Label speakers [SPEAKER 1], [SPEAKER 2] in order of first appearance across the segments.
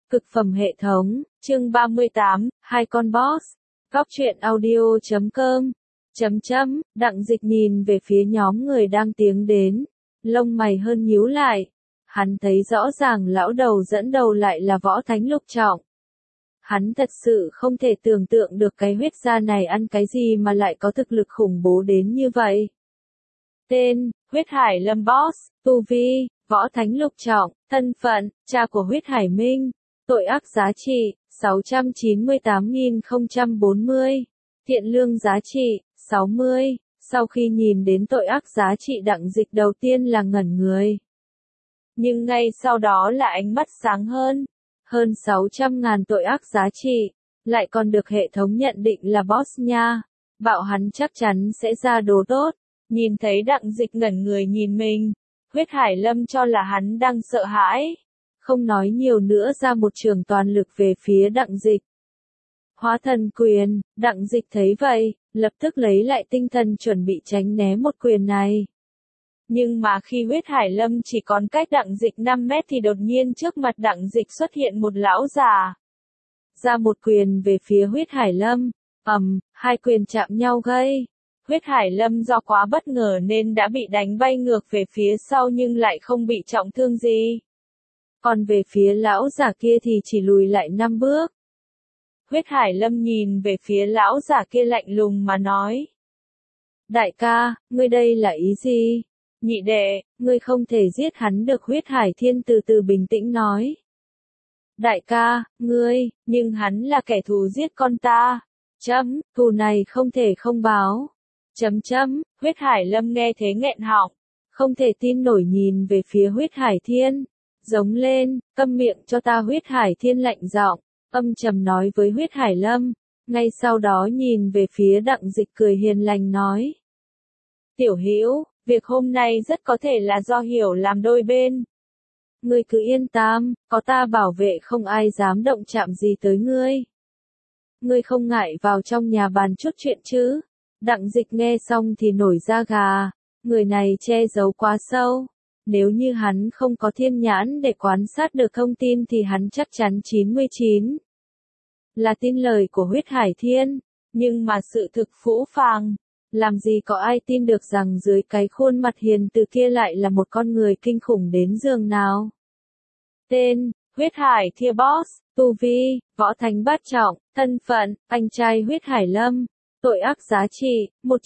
[SPEAKER 1] Cực phẩm hệ thống, chương 38, hai con boss. Góc truyện audio.com. Đặng Dịch nhìn về phía nhóm người đang tiến đến, lông mày hơn nhíu lại. Hắn thấy rõ ràng lão đầu dẫn đầu lại là Võ Thánh Lục Trọng. Hắn thật sự không thể tưởng tượng được cái huyết gia này ăn cái gì mà lại có thực lực khủng bố đến như vậy. Tên, Huyết Hải Lâm Boss, tu vi, Võ Thánh Lục Trọng, thân phận, cha của Huyết Hải Minh, tội ác giá trị, 698.040, thiện lương giá trị, 60, sau khi nhìn đến tội ác giá trị Đặng Dịch đầu tiên là ngẩn người. Nhưng ngay sau đó là ánh mắt sáng hơn 600.000 tội ác giá trị, lại còn được hệ thống nhận định là boss nha, bảo hắn chắc chắn sẽ ra đồ tốt. Nhìn thấy Đặng Dịch ngẩn người nhìn mình, Huyết Hải Lâm cho là hắn đang sợ hãi, không nói nhiều nữa ra một trường toàn lực về phía Đặng Dịch. Hóa thần quyền, Đặng Dịch thấy vậy, lập tức lấy lại tinh thần chuẩn bị tránh né một quyền này. Nhưng mà khi Huyết Hải Lâm chỉ còn cách Đặng Dịch 5 mét thì đột nhiên trước mặt Đặng Dịch xuất hiện một lão già. Ra một quyền về phía Huyết Hải Lâm, hai quyền chạm nhau gây. Huyết Hải Lâm do quá bất ngờ nên đã bị đánh bay ngược về phía sau nhưng lại không bị trọng thương gì. Còn về phía lão già kia thì chỉ lùi lại 5 bước. Huyết Hải Lâm nhìn về phía lão già kia lạnh lùng mà nói. Đại ca, ngươi đây là ý gì? Nhị đệ, ngươi không thể giết hắn được. Huyết Hải Thiên từ từ bình tĩnh nói. Đại ca, nhưng hắn là kẻ thù giết con ta. Thù này không thể không báo. Huyết Hải Lâm nghe thế nghẹn họng, không thể tin nổi nhìn về phía Huyết Hải Thiên, giống lên, câm miệng cho ta. Huyết Hải Thiên lạnh giọng, âm trầm nói với Huyết Hải Lâm, ngay sau đó nhìn về phía Đặng Dịch cười hiền lành nói. Tiểu Hữu, việc hôm nay rất có thể là do hiểu làm đôi bên. Ngươi cứ yên tâm, có ta bảo vệ không ai dám động chạm gì tới ngươi. Ngươi không ngại vào trong nhà bàn chút chuyện chứ? Đặng Dịch nghe xong thì nổi da gà, người này che giấu quá sâu. Nếu như hắn không có thiên nhãn để quan sát được thông tin thì hắn chắc chắn 99 là tin lời của Huyết Hải Thiên, nhưng mà sự thực phũ phàng, làm gì có ai tin được rằng dưới cái khuôn mặt hiền từ kia lại là một con người kinh khủng đến giường nào. Tên, Huyết Hải Thiên Boss, tu vi, Võ Thánh Bát Trọng, thân phận, anh trai Huyết Hải Lâm. Tội ác giá trị,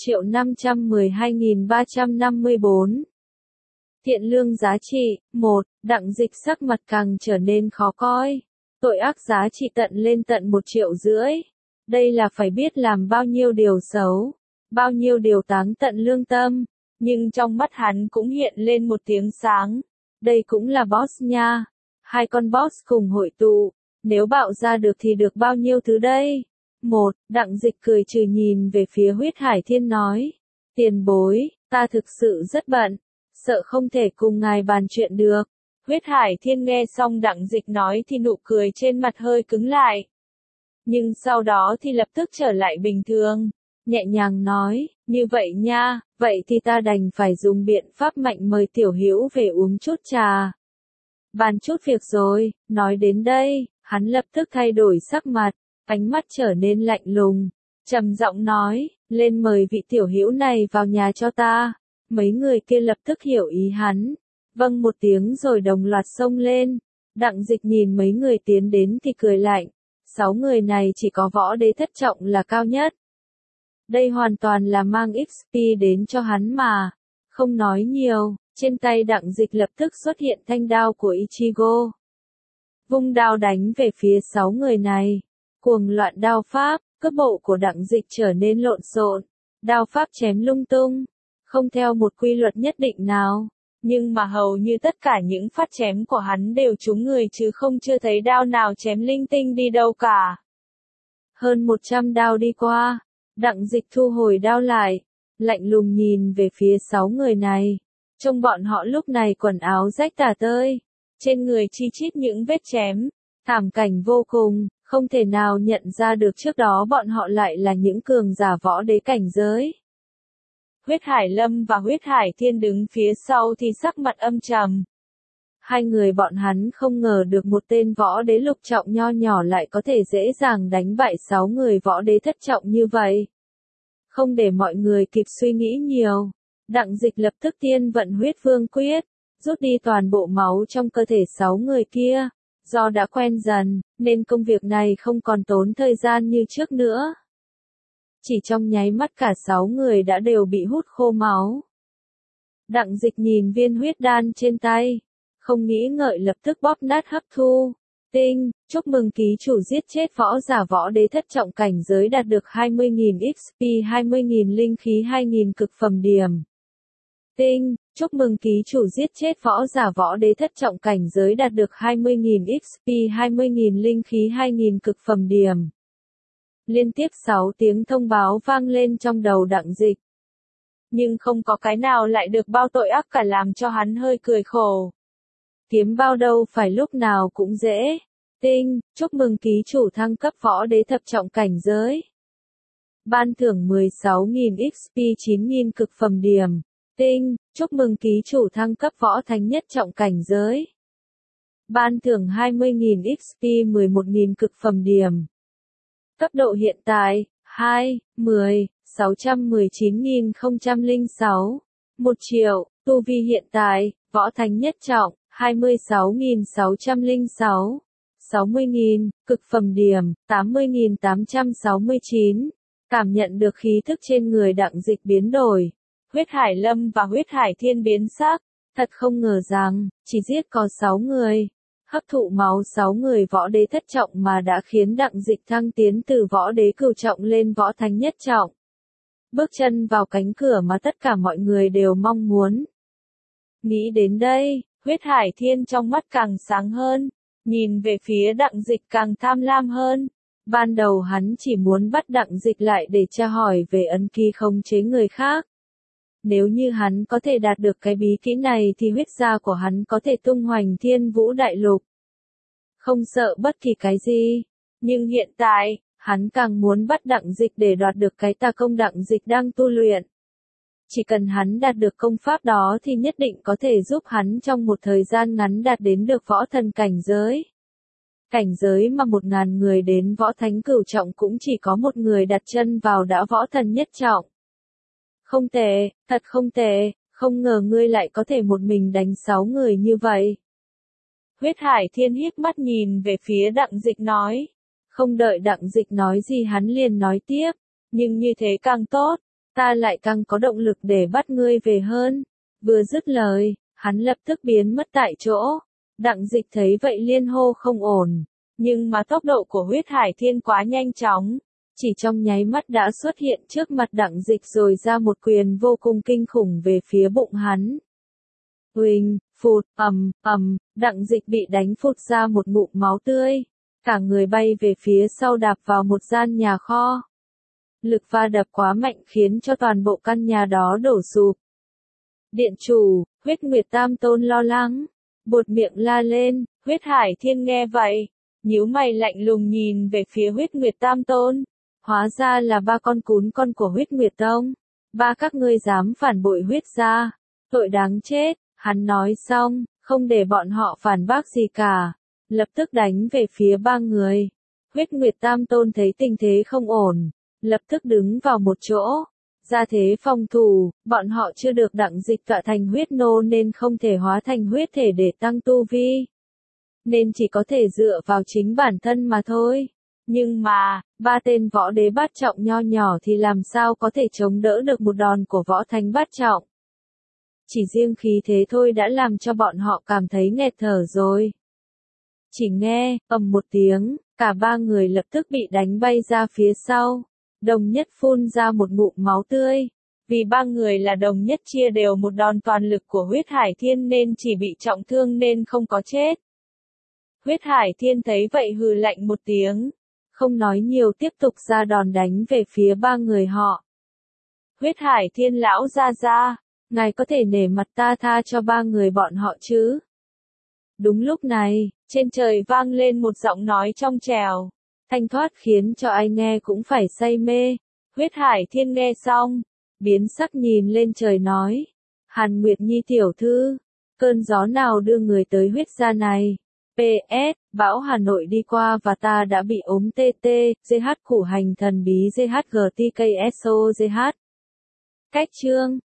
[SPEAKER 1] 1.512.354. Thiện lương giá trị, 1, Đặng Dịch sắc mặt càng trở nên khó coi. Tội ác giá trị tận lên tận 1,5 triệu. Đây là phải biết làm bao nhiêu điều xấu, bao nhiêu điều táng tận lương tâm. Nhưng trong mắt hắn cũng hiện lên một tiếng sáng. Đây cũng là boss nha. Hai con boss cùng hội tụ, nếu bạo ra được thì được bao nhiêu thứ đây? 1. Đặng Dịch cười trừ nhìn về phía Huyết Hải Thiên nói. Tiền bối, ta thực sự rất bận, sợ không thể cùng ngài bàn chuyện được. Huyết Hải Thiên nghe xong Đặng Dịch nói thì nụ cười trên mặt hơi cứng lại. Nhưng sau đó thì lập tức trở lại bình thường, nhẹ nhàng nói, như vậy nha, vậy thì ta đành phải dùng biện pháp mạnh mời Tiểu Hữu về uống chút trà. Bàn chút việc rồi. Nói đến đây, hắn lập tức thay đổi sắc mặt. Ánh mắt trở nên lạnh lùng, trầm giọng nói, lên mời vị Tiểu Hữu này vào nhà cho ta. Mấy người kia lập tức hiểu ý hắn, vâng một tiếng rồi đồng loạt xông lên. Đặng Dịch nhìn mấy người tiến đến thì cười lạnh, 6 người này chỉ có Võ Đế thất trọng là cao nhất. Đây hoàn toàn là mang XP đến cho hắn mà. Không nói nhiều, trên tay Đặng Dịch lập tức xuất hiện thanh đao của Ichigo. Vung đao đánh về phía 6 người này. Cuồng loạn đao pháp, cấp bộ của Đặng Dịch trở nên lộn xộn, đao pháp chém lung tung, không theo một quy luật nhất định nào, nhưng mà hầu như tất cả những phát chém của hắn đều trúng người chứ không chưa thấy đao nào chém linh tinh đi đâu cả. Hơn 100 đao đi qua, Đặng Dịch thu hồi đao lại, lạnh lùng nhìn về phía 6 người này, trông bọn họ lúc này quần áo rách tả tơi, trên người chi chít những vết chém, thảm cảnh vô cùng. Không thể nào nhận ra được trước đó bọn họ lại là những cường giả võ đế cảnh giới. Huyết Hải Lâm và Huyết Hải Thiên đứng phía sau thì sắc mặt âm trầm. Hai người bọn hắn không ngờ được một tên võ đế lục trọng nho nhỏ lại có thể dễ dàng đánh bại 6 người võ đế thất trọng như vậy. Không để mọi người kịp suy nghĩ nhiều, Đặng Dịch lập tức tiên vận huyết vương quyết, rút đi toàn bộ máu trong cơ thể 6 người kia. Do đã quen dần, nên công việc này không còn tốn thời gian như trước nữa. Chỉ trong nháy mắt cả 6 người đã đều bị hút khô máu. Đặng Dịch nhìn viên huyết đan trên tay, không nghĩ ngợi lập tức bóp nát hấp thu. Tinh, chúc mừng ký chủ giết chết võ giả võ đế thất trọng cảnh giới đạt được 20.000 XP 20.000 linh khí 2.000 cực phẩm điểm. Tinh, chúc mừng ký chủ giết chết võ giả võ đế thất trọng cảnh giới đạt được 20.000 XP 20.000 linh khí 2.000 cực phẩm điểm. Liên tiếp 6 tiếng thông báo vang lên trong đầu Đặng Dịch. Nhưng không có cái nào lại được bao tội ác cả làm cho hắn hơi cười khổ. Kiếm bao đâu phải lúc nào cũng dễ. Tinh, chúc mừng ký chủ thăng cấp võ đế thập trọng cảnh giới. Ban thưởng 16.000 XP 9.000 cực phẩm điểm. Tinh, chúc mừng ký chủ thăng cấp võ thánh nhất trọng cảnh giới. Ban thưởng 20.000 XP 11.000 cực phẩm điểm. Cấp độ hiện tại, 2, 10, 619.006. 1 triệu, tu vi hiện tại, võ thánh nhất trọng, 26.606. 60.000, cực phẩm điểm, 80.869. Cảm nhận được khí thức trên người Đặng Dịch biến đổi. Huyết Hải Lâm và Huyết Hải Thiên biến sắc, thật không ngờ rằng, chỉ giết có 6 người. Hấp thụ máu 6 người võ đế thất trọng mà đã khiến Đặng Dịch thăng tiến từ võ đế cửu trọng lên võ thánh nhất trọng. Bước chân vào cánh cửa mà tất cả mọi người đều mong muốn. Nghĩ đến đây, Huyết Hải Thiên trong mắt càng sáng hơn, nhìn về phía Đặng Dịch càng tham lam hơn. Ban đầu hắn chỉ muốn bắt Đặng Dịch lại để tra hỏi về ấn ký khống chế người khác. Nếu như hắn có thể đạt được cái bí kỹ này thì huyết gia của hắn có thể tung hoành thiên vũ đại lục. Không sợ bất kỳ cái gì. Nhưng hiện tại, hắn càng muốn bắt Đặng Dịch để đoạt được cái tà công Đặng Dịch đang tu luyện. Chỉ cần hắn đạt được công pháp đó thì nhất định có thể giúp hắn trong một thời gian ngắn đạt đến được võ thần cảnh giới. Cảnh giới mà 1.000 người đến võ thánh cửu trọng cũng chỉ có một người đặt chân vào đã võ thần nhất trọng. Không tệ, thật không tệ, không ngờ ngươi lại có thể một mình đánh 6 người như vậy. Huyết Hải Thiên híp mắt nhìn về phía Đặng Dịch nói. Không đợi Đặng Dịch nói gì hắn liền nói tiếp, nhưng như thế càng tốt, ta lại càng có động lực để bắt ngươi về hơn. Vừa dứt lời, hắn lập tức biến mất tại chỗ. Đặng Dịch thấy vậy liên hô không ổn, nhưng mà tốc độ của Huyết Hải Thiên quá nhanh chóng. Chỉ trong nháy mắt đã xuất hiện trước mặt Đặng Dịch rồi ra một quyền vô cùng kinh khủng về phía bụng hắn. Huỳnh, phụt, Đặng Dịch bị đánh phụt ra một ngụm máu tươi. Cả người bay về phía sau đạp vào một gian nhà kho. Lực va đập quá mạnh khiến cho toàn bộ căn nhà đó đổ sụp. Điện chủ, Huyết Nguyệt Tam Tôn lo lắng, buột miệng la lên. Huyết Hải Thiên nghe vậy, nhíu mày lạnh lùng nhìn về phía Huyết Nguyệt Tam Tôn. Hóa ra là 3 con cún con của Huyết Nguyệt Tông. 3 các ngươi dám phản bội huyết gia, tội đáng chết. Hắn nói xong, không để bọn họ phản bác gì cả, lập tức đánh về phía 3 người. Huyết Nguyệt Tam Tôn thấy tình thế không ổn, lập tức đứng vào một chỗ, ra thế phòng thủ. Bọn họ chưa được Đặng Dịch tọa thành huyết nô nên không thể hóa thành huyết thể để tăng tu vi, nên chỉ có thể dựa vào chính bản thân mà thôi. Nhưng mà, 3 tên võ đế bát trọng nho nhỏ thì làm sao có thể chống đỡ được một đòn của võ thánh bát trọng. Chỉ riêng khí thế thôi đã làm cho bọn họ cảm thấy nghẹt thở rồi. Chỉ nghe, ầm một tiếng, cả 3 người lập tức bị đánh bay ra phía sau. Đồng Nhất phun ra một ngụm máu tươi. Vì 3 người là Đồng Nhất chia đều một đòn toàn lực của Huyết Hải Thiên nên chỉ bị trọng thương nên không có chết. Huyết Hải Thiên thấy vậy hừ lạnh một tiếng, không nói nhiều tiếp tục ra đòn đánh về phía 3 người họ. Huyết Hải Thiên lão ra, ngài có thể nể mặt ta tha cho 3 người bọn họ chứ? Đúng lúc này, trên trời vang lên một giọng nói trong trẻo, thanh thoát khiến cho ai nghe cũng phải say mê. Huyết Hải Thiên nghe xong, biến sắc nhìn lên trời nói, Hàn Nguyệt Nhi tiểu thư, Cơn gió nào đưa người tới huyết gia này? PS, bão Hà Nội đi qua và ta đã bị ốm TT, GH khủ hành thần bí GHGTKSO GH. Cách chương